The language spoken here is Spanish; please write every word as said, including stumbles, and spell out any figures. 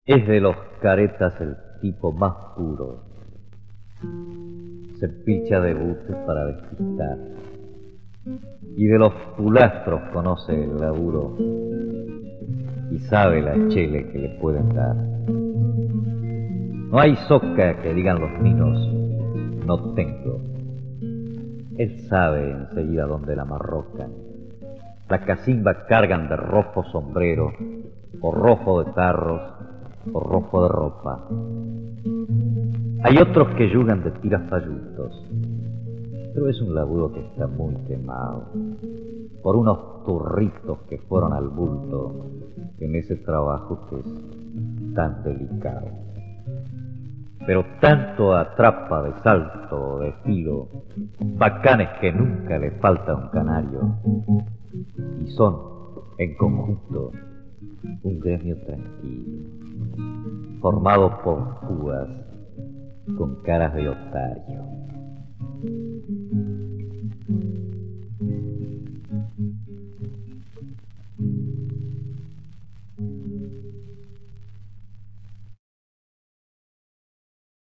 Es de los caretas el tipo más puro. Se pilcha de buches para despistar. Y de los pulastros conoce el laburo y sabe la chele que le pueden dar. No hay soca que digan los ninos, no tengo. Él sabe enseguida dónde la marrocan. La cacimba cargan de rojo sombrero, o rojo de tarros, o rojo de ropa. Hay otros que yugan de tiras fallutos, pero es un laburo que está muy quemado por unos turritos que fueron al bulto en ese trabajo que es tan delicado. Pero tanto atrapa de salto o de filo, bacanes que nunca le falta un canario, y son, en conjunto, un gremio tranquilo, formado por púas con caras de otario.